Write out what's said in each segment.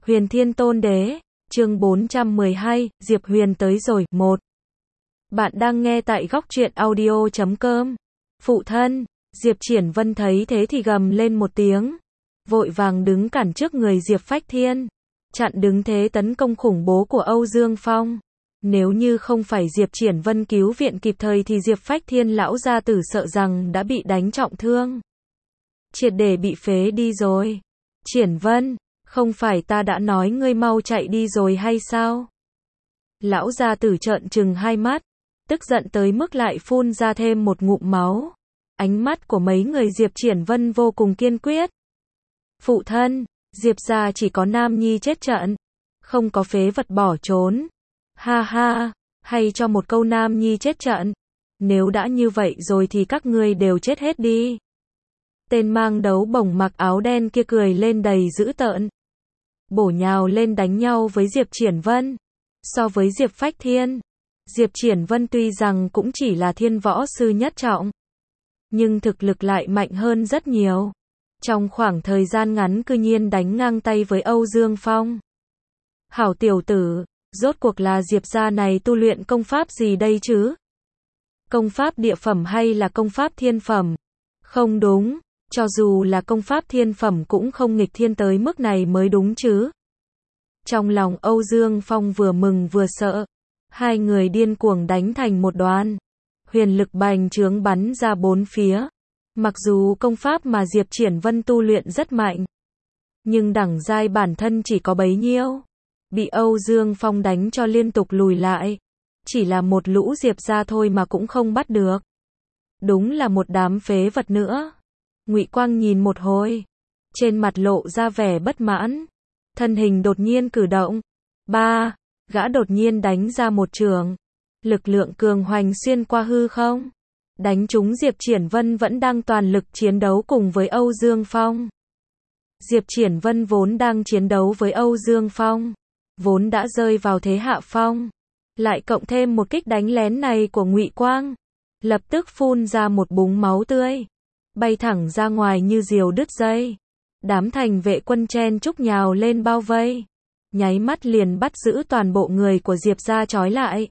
Huyền Thiên Tôn Đế, chương 412, Diệp Huyền tới rồi, 1. Bạn đang nghe tại góc truyện audio.com. Phụ thân, Diệp Triển Vân thấy thế thì gầm lên một tiếng, vội vàng đứng cản trước người Diệp Phách Thiên, chặn đứng thế tấn công khủng bố của Âu Dương Phong. Nếu như không phải Diệp Triển Vân cứu viện kịp thời thì Diệp Phách Thiên lão gia tử sợ rằng đã bị đánh trọng thương, triệt để bị phế đi rồi. Triển Vân, không phải ta đã nói ngươi mau chạy đi rồi hay sao? Lão gia tử trợn trừng hai mắt, tức giận tới mức lại phun ra thêm một ngụm máu. Ánh mắt của mấy người Diệp Triển Vân vô cùng kiên quyết. Phụ thân, Diệp gia chỉ có nam nhi chết trận, không có phế vật bỏ trốn. Ha ha, hay cho một câu nam nhi chết trận. Nếu đã như vậy rồi thì các ngươi đều chết hết đi. Tên mang đấu bổng mặc áo đen kia cười lên đầy dữ tợn, bổ nhào lên đánh nhau với Diệp Triển Vân. So với Diệp Phách Thiên, Diệp Triển Vân tuy rằng cũng chỉ là thiên võ sư nhất trọng, nhưng thực lực lại mạnh hơn rất nhiều. Trong khoảng thời gian ngắn cư nhiên đánh ngang tay với Âu Dương Phong. Hảo tiểu tử, rốt cuộc là Diệp gia này tu luyện công pháp gì đây chứ? Công pháp địa phẩm hay là công pháp thiên phẩm? Không đúng, cho dù là công pháp thiên phẩm cũng không nghịch thiên tới mức này mới đúng chứ. Trong lòng Âu Dương Phong vừa mừng vừa sợ, hai người điên cuồng đánh thành một đoàn. Huyền lực bành trướng bắn ra bốn phía. Mặc dù công pháp mà Diệp Triển Vân tu luyện rất mạnh, nhưng đẳng giai bản thân chỉ có bấy nhiêu, bị Âu Dương Phong đánh cho liên tục lùi lại. Chỉ là một lũ Diệp gia thôi mà cũng không bắt được. Đúng là một đám phế vật nữa. Ngụy Quang nhìn một hồi, trên mặt lộ ra vẻ bất mãn, thân hình đột nhiên cử động. Ba, gã đột nhiên đánh ra một trường, lực lượng cường hoành xuyên qua hư không, đánh trúng Diệp Triển Vân vẫn đang toàn lực chiến đấu cùng với Âu Dương Phong. Diệp Triển Vân vốn đang chiến đấu với Âu Dương Phong, vốn đã rơi vào thế hạ phong, lại cộng thêm một kích đánh lén này của Ngụy Quang, lập tức phun ra một búng máu tươi, bay thẳng ra ngoài như diều đứt dây. Đám thành vệ quân chen chúc nhào lên bao vây, nháy mắt liền bắt giữ toàn bộ người của Diệp gia trói lại.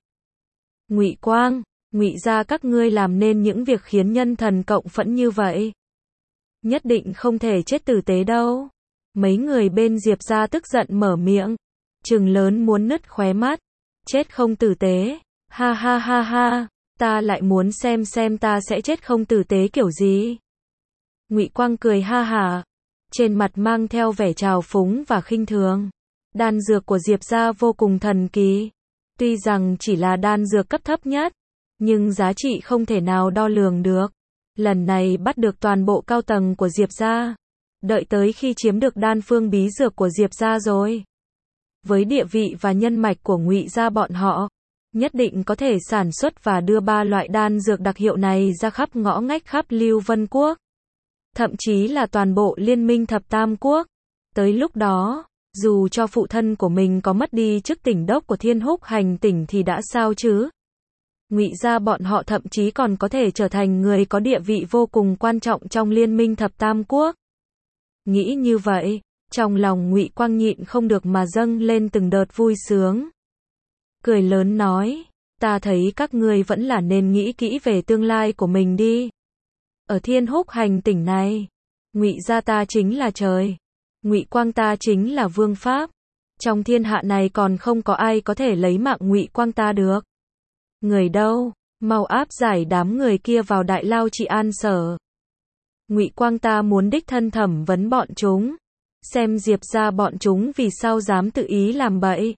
Ngụy Quang, Ngụy gia các ngươi làm nên những việc khiến nhân thần cộng phẫn như vậy, nhất định không thể chết tử tế đâu. Mấy người bên Diệp gia tức giận mở miệng, trừng lớn muốn nứt khóe mắt. Chết không tử tế, ha ha ha ha, ta lại muốn xem ta sẽ chết không tử tế kiểu gì. Ngụy Quang cười ha hả, trên mặt mang theo vẻ trào phúng và khinh thường. Đan dược của Diệp gia vô cùng thần kỳ, tuy rằng chỉ là đan dược cấp thấp nhất, nhưng giá trị không thể nào đo lường được. Lần này bắt được toàn bộ cao tầng của Diệp gia, đợi tới khi chiếm được đan phương bí dược của Diệp gia rồi, với địa vị và nhân mạch của Ngụy gia bọn họ, nhất định có thể sản xuất và đưa ba loại đan dược đặc hiệu này ra khắp ngõ ngách khắp Lưu Vân Quốc, thậm chí là toàn bộ liên minh thập tam quốc. Tới lúc đó, dù cho phụ thân của mình có mất đi chức tỉnh đốc của Thiên Húc Hành tỉnh thì đã sao chứ? Ngụy gia bọn họ thậm chí còn có thể trở thành người có địa vị vô cùng quan trọng trong liên minh thập tam quốc. Nghĩ như vậy, trong lòng Ngụy Quang nhịn không được mà dâng lên từng đợt vui sướng. Cười lớn nói, ta thấy các ngươi vẫn là nên nghĩ kỹ về tương lai của mình đi. Ở Thiên Húc Hành tỉnh này, Ngụy gia ta chính là trời, Ngụy Quang ta chính là vương pháp. Trong thiên hạ này còn không có ai có thể lấy mạng Ngụy Quang ta được. Người đâu, mau áp giải đám người kia vào đại lao trị an sở. Ngụy Quang ta muốn đích thân thẩm vấn bọn chúng, xem Diệp gia bọn chúng vì sao dám tự ý làm bậy,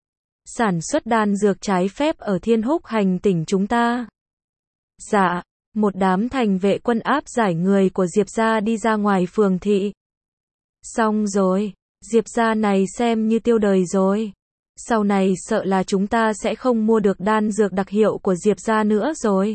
sản xuất đan dược trái phép ở Thiên Húc Hành tỉnh chúng ta. Dạ, một đám thành vệ quân áp giải người của Diệp gia đi ra ngoài phường thị. Xong rồi, Diệp gia này xem như tiêu đời rồi. Sau này sợ là chúng ta sẽ không mua được đan dược đặc hiệu của Diệp gia nữa rồi.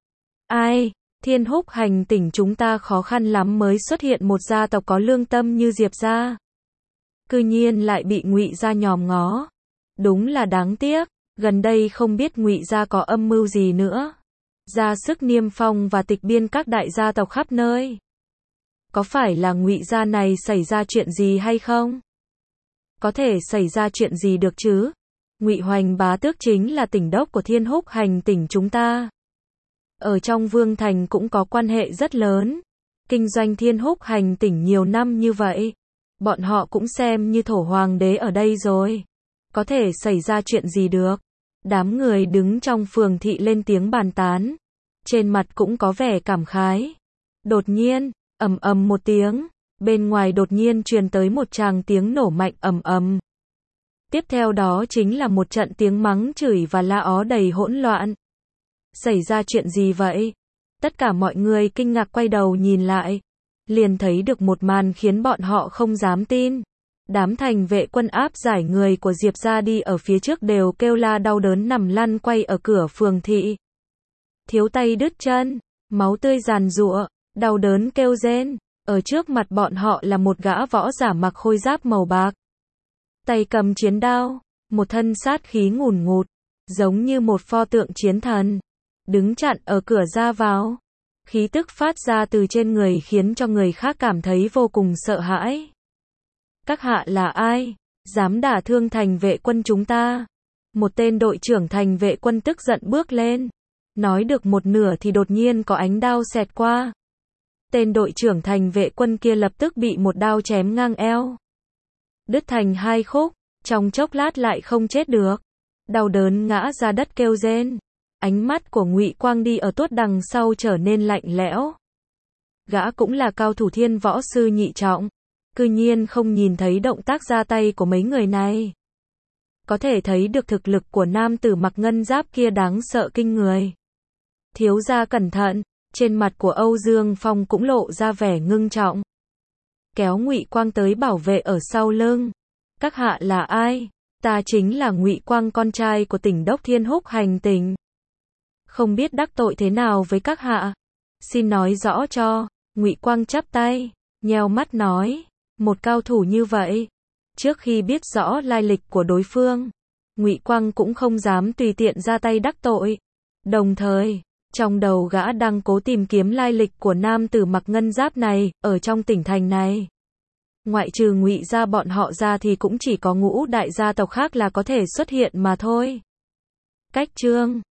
Ai, Thiên Húc Hành tỉnh chúng ta khó khăn lắm mới xuất hiện một gia tộc có lương tâm như Diệp gia, cư nhiên lại bị Ngụy gia nhòm ngó. Đúng là đáng tiếc, gần đây không biết Ngụy gia có âm mưu gì nữa, ra sức niêm phong và tịch biên các đại gia tộc khắp nơi. Có phải là Ngụy gia này xảy ra chuyện gì hay không? Có thể xảy ra chuyện gì được chứ? Ngụy Hoành bá tước chính là tỉnh đốc của Thiên Húc Hành tỉnh chúng ta. Ở trong Vương Thành cũng có quan hệ rất lớn. Kinh doanh Thiên Húc Hành tỉnh nhiều năm như vậy. Bọn họ cũng xem như thổ hoàng đế ở đây rồi. Có thể xảy ra chuyện gì được? Đám người đứng trong phường thị lên tiếng bàn tán. Trên mặt cũng có vẻ cảm khái. Đột nhiên, ầm ầm một tiếng. Bên ngoài đột nhiên truyền tới một tràng tiếng nổ mạnh ầm ầm. Tiếp theo đó chính là một trận tiếng mắng chửi và la ó đầy hỗn loạn. Xảy ra chuyện gì vậy? Tất cả mọi người kinh ngạc quay đầu nhìn lại. Liền thấy được một màn khiến bọn họ không dám tin. Đám thành vệ quân áp giải người của Diệp ra đi ở phía trước đều kêu la đau đớn nằm lăn quay ở cửa phường thị. Thiếu tay đứt chân, máu tươi giàn giụa, đau đớn kêu rên. Ở trước mặt bọn họ là một gã võ giả mặc khôi giáp màu bạc. Tay cầm chiến đao, một thân sát khí ngùn ngụt, giống như một pho tượng chiến thần. Đứng chặn ở cửa ra vào. Khí tức phát ra từ trên người khiến cho người khác cảm thấy vô cùng sợ hãi. Các hạ là ai? Dám đả thương thành vệ quân chúng ta? Một tên đội trưởng thành vệ quân tức giận bước lên. Nói được một nửa thì đột nhiên có ánh đao xẹt qua. Tên đội trưởng thành vệ quân kia lập tức bị một đao chém ngang eo. Đứt thành hai khúc, trong chốc lát lại không chết được. Đau đớn ngã ra đất kêu rên. Ánh mắt của Ngụy Quang đi ở tuốt đằng sau trở nên lạnh lẽo. Gã cũng là cao thủ thiên võ sư nhị trọng. Cư nhiên không nhìn thấy động tác ra tay của mấy người này. Có thể thấy được thực lực của nam tử mặc ngân giáp kia đáng sợ kinh người. Thiếu gia cẩn thận, trên mặt của Âu Dương Phong cũng lộ ra vẻ ngưng trọng. Kéo Ngụy Quang tới bảo vệ ở sau lưng. Các hạ là ai? Ta chính là Ngụy Quang, con trai của tỉnh đốc Thiên Húc Hành tỉnh. Không biết đắc tội thế nào với các hạ. Xin nói rõ cho. Ngụy Quang chắp tay, nheo mắt nói. Một cao thủ như vậy. Trước khi biết rõ lai lịch của đối phương, Ngụy Quang cũng không dám tùy tiện ra tay đắc tội. Đồng thời, trong đầu gã đang cố tìm kiếm lai lịch của nam tử mặc ngân giáp này, ở trong tỉnh thành này. Ngoại trừ Ngụy gia bọn họ ra thì cũng chỉ có ngũ đại gia tộc khác là có thể xuất hiện mà thôi. Cách chương